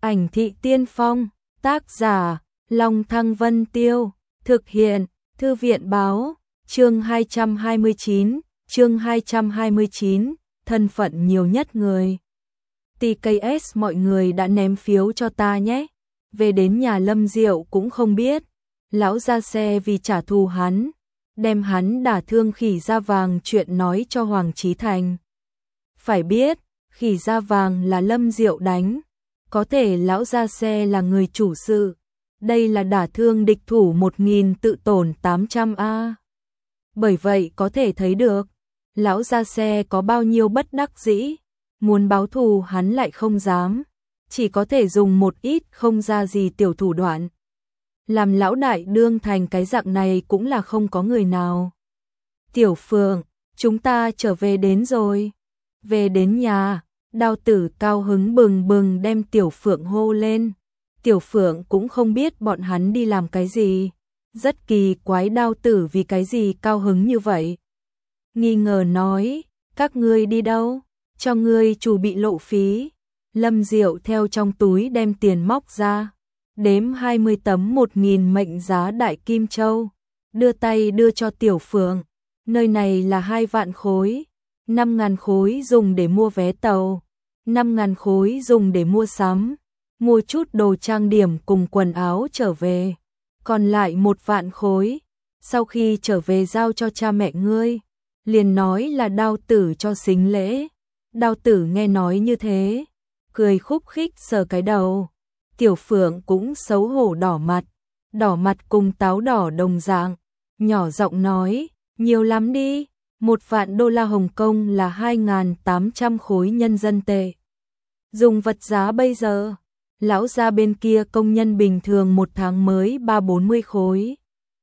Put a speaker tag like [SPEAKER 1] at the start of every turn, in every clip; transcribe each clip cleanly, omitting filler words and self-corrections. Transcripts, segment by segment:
[SPEAKER 1] Ảnh thị tiên phong, tác giả, Long Thăng Vân Tiêu, thực hiện, Thư viện báo, chương 229, thân phận nhiều nhất người. TKS mọi người đã ném phiếu cho ta nhé. Về đến nhà Lâm Diệu cũng không biết, lão ra xe vì trả thù hắn, đem hắn đả thương Khỉ Da Vàng chuyện nói cho Hoàng Chí Thành. Phải biết, Khỉ Da Vàng là Lâm Diệu đánh, có thể lão ra xe là người chủ sự, đây là đả thương địch thủ 1000 tự tổn 800 a. Bởi vậy có thể thấy được, lão ra xe có bao nhiêu bất đắc dĩ, muốn báo thù hắn lại không dám, chỉ có thể dùng một ít không ra gì tiểu thủ đoạn. Làm lão đại đương thành cái dạng này cũng là không có người nào. Tiểu Phượng, chúng ta trở về đến rồi. Về đến nhà, Đao Tử cao hứng bừng bừng đem Tiểu Phượng hô lên. Tiểu Phượng cũng không biết bọn hắn đi làm cái gì. Rất kỳ quái Đao Tử vì cái gì cao hứng như vậy. Nghi ngờ nói, các ngươi đi đâu? Cho ngươi chủ bị lộ phí. Lâm Diệu theo trong túi đem tiền móc ra, đếm 20 tấm 1000 mệnh giá đại kim châu, đưa tay đưa cho Tiểu Phượng. Nơi này là 2 vạn khối, 5.000 khối dùng để mua vé tàu, 5.000 khối dùng để mua sắm, mua chút đồ trang điểm cùng quần áo trở về, còn lại 1 vạn khối, sau khi trở về giao cho cha mẹ ngươi. Liền nói là Đao Tử cho xính lễ. Đao Tử nghe nói như thế, cười khúc khích sờ cái đầu. Tiểu Phượng cũng xấu hổ đỏ mặt cùng táo đỏ đồng dạng, nhỏ giọng nói, nhiều lắm đi, 1 vạn đô la Hồng Kông là 2.800 khối nhân dân tệ. Dùng vật giá bây giờ, lão gia bên kia công nhân bình thường 1 tháng mới 340 khối.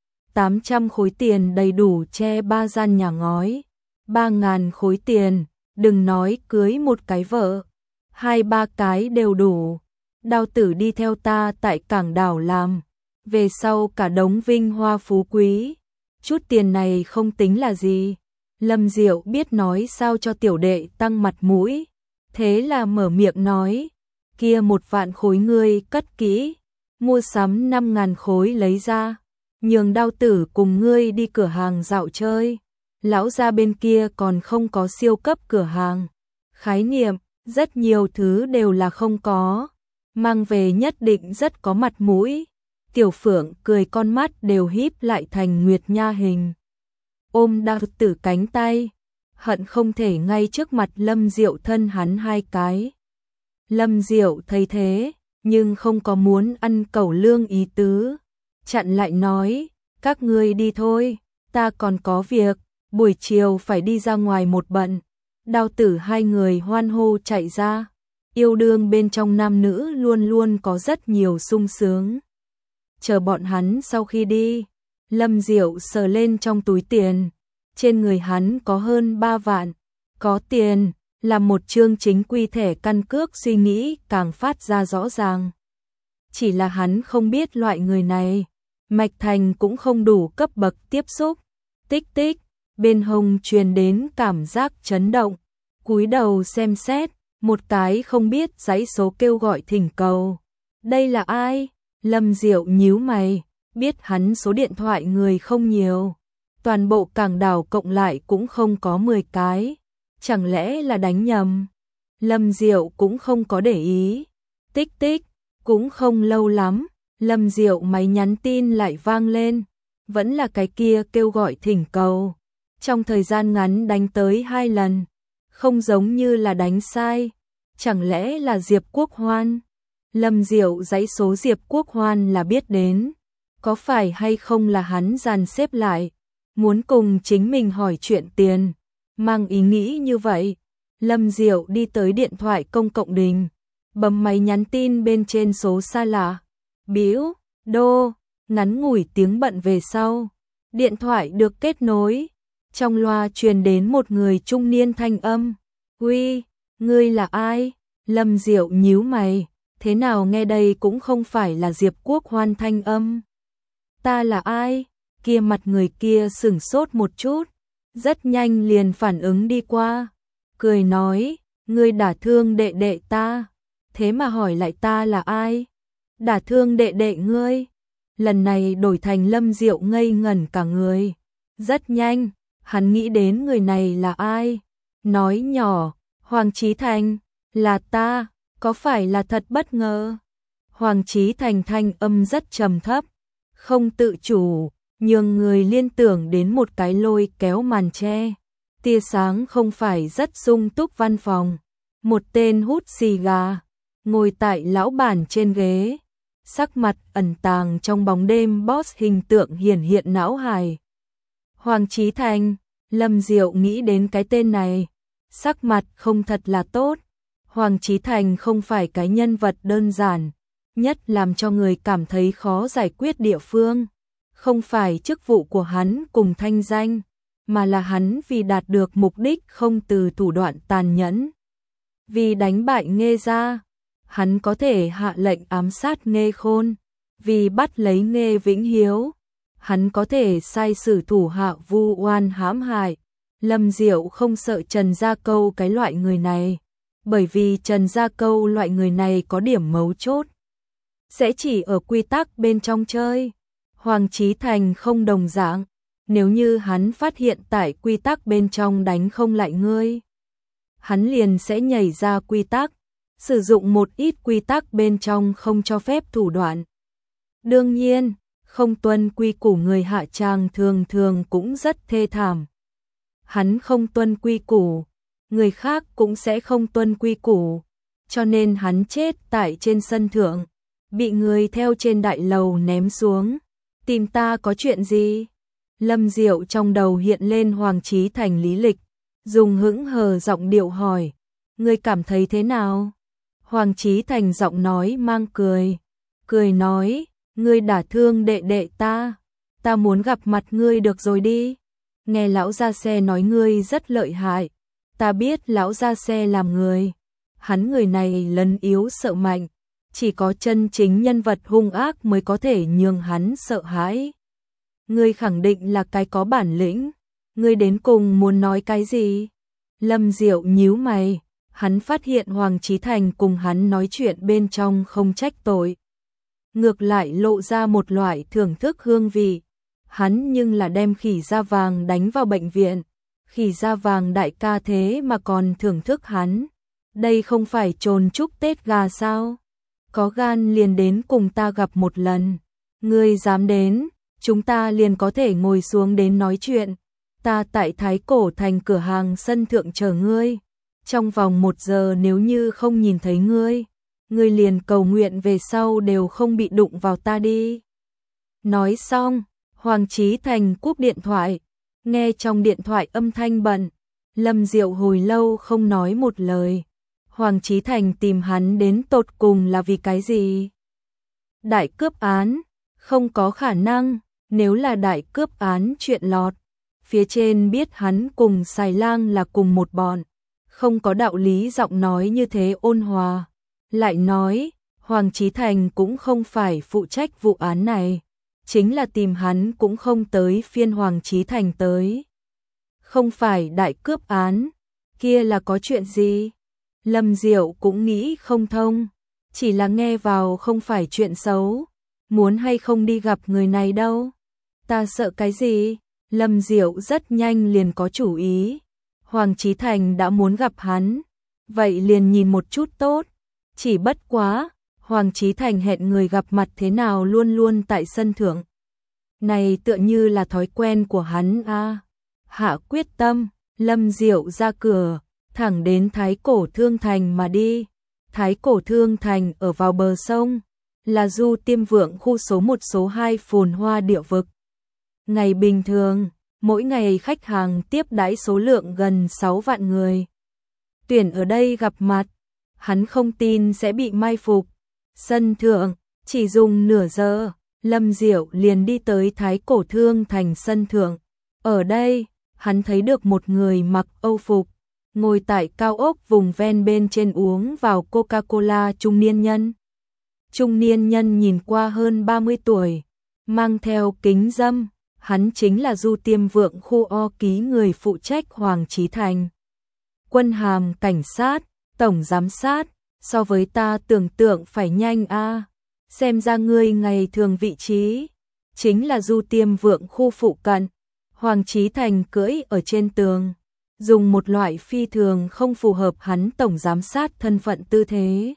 [SPEAKER 1] 800 khối tiền đầy đủ che 3 gian nhà ngói, 3.000 khối tiền, đừng nói cưới một cái vợ, 2-3 cái đều đủ. Đao Tử đi theo ta tại cảng đảo làm, về sau cả đống vinh hoa phú quý, chút tiền này không tính là gì. Lâm Diệu biết nói sao cho tiểu đệ tăng mặt mũi, thế là mở miệng nói, kia 1 vạn khối ngươi cất kỹ, mua sắm 5.000 khối lấy ra, nhường Đao Tử cùng ngươi đi cửa hàng dạo chơi. Lão gia bên kia còn không có siêu cấp cửa hàng, khái niệm, rất nhiều thứ đều là không có, mang về nhất định rất có mặt mũi. Tiểu Phượng cười con mắt đều híp lại thành nguyệt nha hình, ôm Đao Tử cánh tay, hận không thể ngay trước mặt Lâm Diệu thân hắn 2 cái. Lâm Diệu thấy thế, nhưng không có muốn ăn cẩu lương ý tứ, chặn lại nói, các ngươi đi thôi, ta còn có việc, buổi chiều phải đi ra ngoài một bận. Đao Tử 2 người hoan hô chạy ra, yêu đương bên trong nam nữ luôn luôn có rất nhiều sung sướng. Chờ bọn hắn sau khi đi, Lâm Diệu sờ lên trong túi tiền, trên người hắn có hơn 3 vạn, có tiền, là một chương chính quy thẻ căn cước suy nghĩ càng phát ra rõ ràng. Chỉ là hắn không biết loại người này, Mạch Thành cũng không đủ cấp bậc tiếp xúc. Tích tích, bên hông truyền đến cảm giác chấn động, cúi đầu xem xét, một cái không biết dãy số kêu gọi thỉnh cầu. Đây là ai? Lâm Diệu nhíu mày, biết hắn số điện thoại người không nhiều, toàn bộ cảng đảo cộng lại cũng không có 10 cái, chẳng lẽ là đánh nhầm? Lâm Diệu cũng không có để ý. Tích tích, cũng không lâu lắm, Lâm Diệu máy nhắn tin lại vang lên, vẫn là cái kia kêu gọi thỉnh cầu. Trong thời gian ngắn đánh tới 2 lần, không giống như là đánh sai, chẳng lẽ là Diệp Quốc Hoan? Lâm Diệu dãy số Diệp Quốc Hoan là biết đến, có phải hay không là hắn dàn xếp lại, muốn cùng chính mình hỏi chuyện tiền, mang ý nghĩ như vậy. Lâm Diệu đi tới điện thoại công cộng đình, bấm máy nhắn tin bên trên số xa lạ, bĩu, đô, ngắn ngủi tiếng bận về sau, điện thoại được kết nối. Trong loa truyền đến một người trung niên thanh âm, "Uy, ngươi là ai?" Lâm Diệu nhíu mày, thế nào nghe đây cũng không phải là Diệp Quốc Hoan thanh âm. "Ta là ai?" Kia mặt người kia sửng sốt một chút, rất nhanh liền phản ứng đi qua, cười nói, "Ngươi đả thương đệ đệ ta, thế mà hỏi lại ta là ai? Đả thương đệ đệ ngươi. Lần này đổi thành Lâm Diệu ngây ngẩn cả người. Rất nhanh, hắn nghĩ đến người này là ai. Nói nhỏ, Hoàng Chí Thành, là ta, có phải là thật bất ngờ? Hoàng Chí Thành thanh âm rất trầm thấp, không tự chủ, nhường người liên tưởng đến một cái lôi kéo màn che. Tia sáng không phải rất sung túc văn phòng. Một tên hút xì gà, ngồi tại lão bản trên ghế. Sắc mặt ẩn tàng trong bóng đêm, boss hình tượng hiển hiện não hài. Hoàng Chí Thành, Lâm Diệu nghĩ đến cái tên này, sắc mặt không thật là tốt. Hoàng Chí Thành không phải cái nhân vật đơn giản, nhất làm cho người cảm thấy khó giải quyết địa phương. Không phải chức vụ của hắn cùng thanh danh, mà là hắn vì đạt được mục đích không từ thủ đoạn tàn nhẫn. Vì đánh bại Nghê gia, hắn có thể hạ lệnh ám sát Nghê Khôn. Vì bắt lấy Nghê Vĩnh Hiếu, hắn có thể sai sử thủ hạ vu oan hãm hại. Lâm Diệu không sợ Trần Gia Câu cái loại người này, bởi vì Trần Gia Câu loại người này có điểm mấu chốt, sẽ chỉ ở quy tắc bên trong chơi. Hoàng Chí Thành không đồng dạng, nếu như hắn phát hiện tại quy tắc bên trong đánh không lại ngươi, hắn liền sẽ nhảy ra quy tắc, sử dụng một ít quy tắc bên trong không cho phép thủ đoạn. Đương nhiên, không tuân quy củ người hạ tràng thường thường cũng rất thê thảm. Hắn không tuân quy củ, người khác cũng sẽ không tuân quy củ, cho nên hắn chết tại trên sân thượng, bị người theo trên đại lầu ném xuống. Tìm ta có chuyện gì? Lâm Diệu trong đầu hiện lên Hoàng Chí Thành lý lịch, dùng hững hờ giọng điệu hỏi, ngươi cảm thấy thế nào? Hoàng Chí Thành giọng nói mang cười, cười nói, ngươi đả thương đệ đệ ta muốn gặp mặt ngươi được rồi đi. Nghe lão gia xe nói ngươi rất lợi hại, ta biết lão gia xe làm người, hắn người này lấn yếu sợ mạnh, chỉ có chân chính nhân vật hung ác mới có thể nhường hắn sợ hãi. Ngươi khẳng định là cái có bản lĩnh, ngươi đến cùng muốn nói cái gì? Lâm Diệu nhíu mày, hắn phát hiện Hoàng Chí Thành cùng hắn nói chuyện bên trong không trách tội, ngược lại lộ ra một loại thưởng thức hương vị. Hắn nhưng là đem Khỉ Da Vàng đánh vào bệnh viện, Khỉ Da Vàng đại ca thế mà còn thưởng thức hắn, đây không phải trồn chúc Tết gà sao? Có gan liền đến cùng ta gặp một lần, ngươi dám đến, chúng ta liền có thể ngồi xuống đến nói chuyện. Ta tại Thái Cổ Thành cửa hàng sân thượng chờ ngươi, trong vòng 1 giờ nếu như không nhìn thấy ngươi, ngươi liền cầu nguyện về sau đều không bị đụng vào ta đi. Nói xong, Hoàng Chí Thành cúp điện thoại, nghe trong điện thoại âm thanh bận, Lâm Diệu hồi lâu không nói một lời. Hoàng Chí Thành tìm hắn đến tột cùng là vì cái gì? Đại cướp án, không có khả năng, nếu là đại cướp án chuyện lọt, phía trên biết hắn cùng Xài Lang là cùng một bọn, không có đạo lý giọng nói như thế ôn hòa. Lại nói, Hoàng Chí Thành cũng không phải phụ trách vụ án này, chính là tìm hắn cũng không tới phiên Hoàng Chí Thành tới. Không phải đại cướp án, kia là có chuyện gì? Lâm Diệu cũng nghĩ không thông, chỉ là nghe vào không phải chuyện xấu, muốn hay không đi gặp người này đâu. Ta sợ cái gì? Lâm Diệu rất nhanh liền có chủ ý. Hoàng Chí Thành đã muốn gặp hắn, vậy liền nhìn một chút tốt. Chỉ bất quá, Hoàng Chí Thành hẹn người gặp mặt thế nào luôn luôn tại sân thượng. Này tựa như là thói quen của hắn a. Hạ quyết tâm, Lâm Diệu ra cửa, thẳng đến Thái Cổ Thương Thành mà đi. Thái Cổ Thương Thành ở vào bờ sông, là Du Tiêm Vượng khu số 1 số 2 phồn hoa địa vực. Ngày bình thường, mỗi ngày khách hàng tiếp đãi số lượng gần 6 vạn người. Tuyển ở đây gặp mặt, hắn không tin sẽ bị mai phục. Sân thượng, chỉ dùng nửa giờ, Lâm Diệu liền đi tới Thái Cổ Thương Thành sân thượng. Ở đây, hắn thấy được một người mặc âu phục, ngồi tại cao ốc vùng ven bên trên uống vào Coca-Cola trung niên nhân. Trung niên nhân nhìn qua hơn 30 tuổi, mang theo kính dâm, hắn chính là Du Tiêm Vượng khu O ký người phụ trách Hoàng Chí Thành. Quân hàm cảnh sát, tổng giám sát, so với ta tưởng tượng phải nhanh a. Xem ra ngươi ngày thường vị trí chính là Du Tiêm Vượng khu phụ cận. Hoàng Chí Thành cưỡi ở trên tường, dùng một loại phi thường không phù hợp hắn tổng giám sát thân phận tư thế.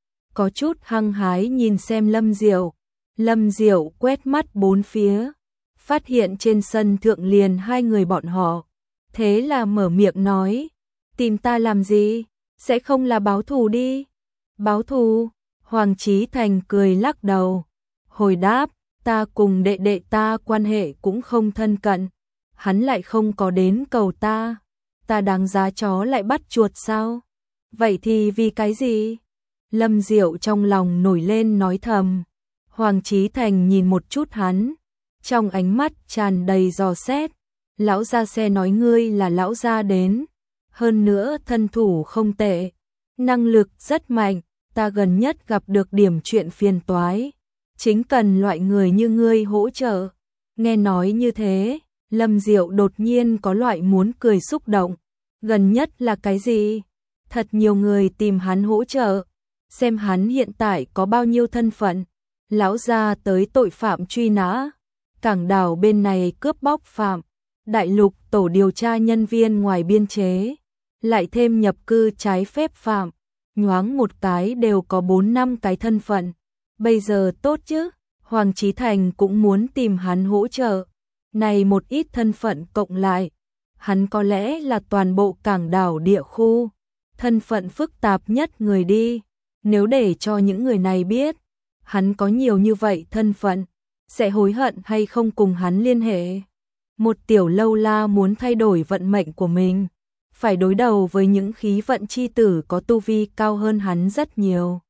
[SPEAKER 1] Có chút hăng hái nhìn xem Lâm Diệu. Lâm Diệu quét mắt bốn phía, phát hiện trên sân thượng liền hai người bọn họ. Thế là mở miệng nói, tìm ta làm gì, sẽ không là báo thù đi. Báo thù? Hoàng Chí Thành cười lắc đầu, hồi đáp, ta cùng đệ đệ ta quan hệ cũng không thân cận, hắn lại không có đến cầu ta đáng giá chó lại bắt chuột sao? Vậy thì vì cái gì? Lâm Diệu trong lòng nổi lên nói thầm. Hoàng Chí Thành nhìn một chút hắn, trong ánh mắt tràn đầy dò xét. Lão gia xe nói ngươi là lão gia đến, hơn nữa thân thủ không tệ, năng lực rất mạnh, ta gần nhất gặp được điểm chuyện phiền toái, chính cần loại người như ngươi hỗ trợ. Nghe nói như thế, Lâm Diệu đột nhiên có loại muốn cười xúc động. Gần nhất là cái gì? Thật nhiều người tìm hắn hỗ trợ, xem hắn hiện tại có bao nhiêu thân phận. Lão gia tới tội phạm truy nã, cảng đảo bên này cướp bóc phạm, đại lục tổ điều tra nhân viên ngoài biên chế, lại thêm nhập cư trái phép phạm, nhoáng một cái đều có 4-5 cái thân phận. Bây giờ tốt chứ, Hoàng Chí Thành cũng muốn tìm hắn hỗ trợ. Này một ít thân phận cộng lại, hắn có lẽ là toàn bộ cảng đảo địa khu thân phận phức tạp nhất người đi. Nếu để cho những người này biết hắn có nhiều như vậy thân phận, sẽ hối hận hay không cùng hắn liên hệ. Một tiểu lâu la muốn thay đổi vận mệnh của mình, phải đối đầu với những khí vận chi tử có tu vi cao hơn hắn rất nhiều.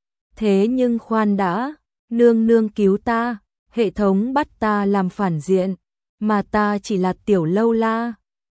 [SPEAKER 1] Thế nhưng khoan đã, nương nương cứu ta, hệ thống bắt ta làm phản diện, mà ta chỉ là tiểu lâu la,